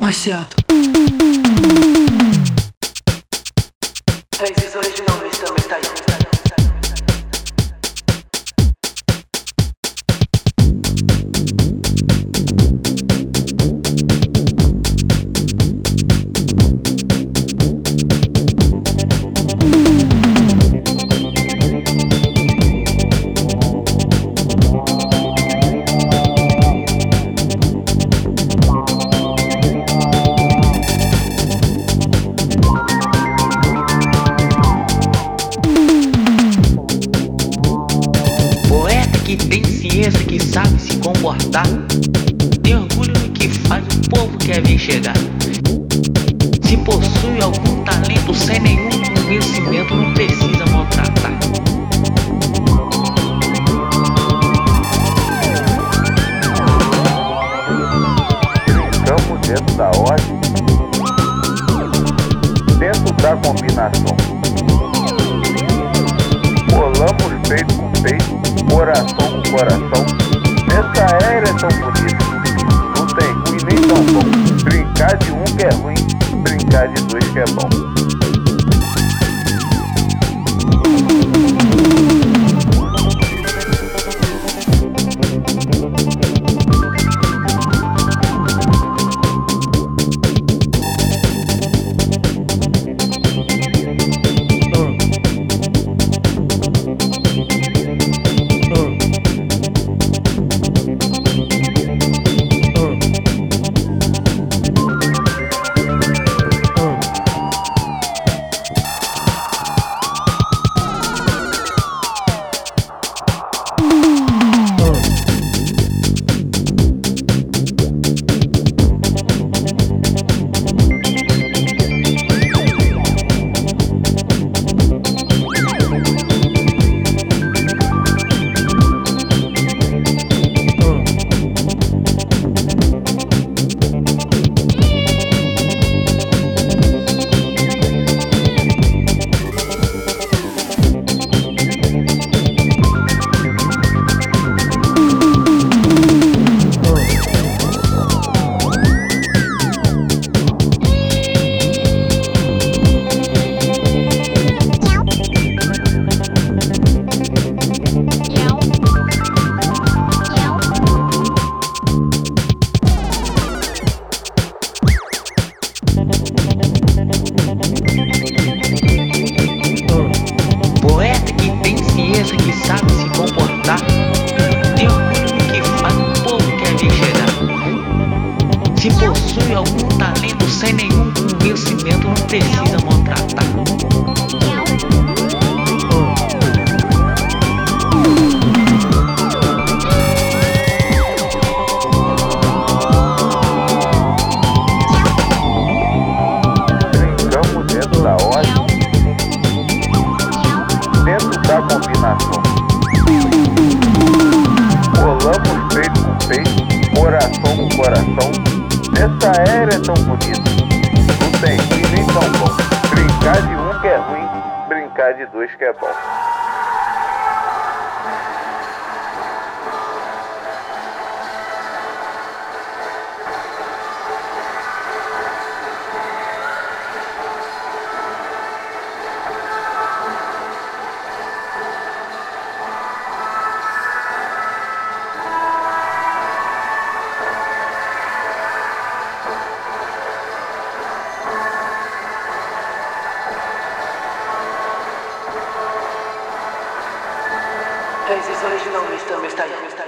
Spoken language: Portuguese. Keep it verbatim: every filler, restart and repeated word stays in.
mais certo. Esse original me está, me está, me está. Que tem ciência, que sabe se comportar, tem orgulho no que faz, o povo quer ver chegar. Se possui algum talento, sem nenhum conhecimento, não precisa maltratar. Brincamos dentro da ordem, dentro da combinação. Colamos peito com peito, coração com coração. Essa era é tão bonita, não tem ruim nem tão bom. Brincar de um que é ruim, brincar de dois que é bom. Poeta que tem ciência, que sabe se comportar, tem orgulho no que faz, o povo quer ver chegar. Se possui algum talento, sem nenhum conhecimento, não precisa maltratar. Brincamos dentro da ordem, dentro da combinação. Colamos peito com peito, coração com coração. Essa era é tão bonita, não tem ruim nem tão bom. Brincar de um que é ruim, brincar de dois que é bom. Esse original me está, me está, me está.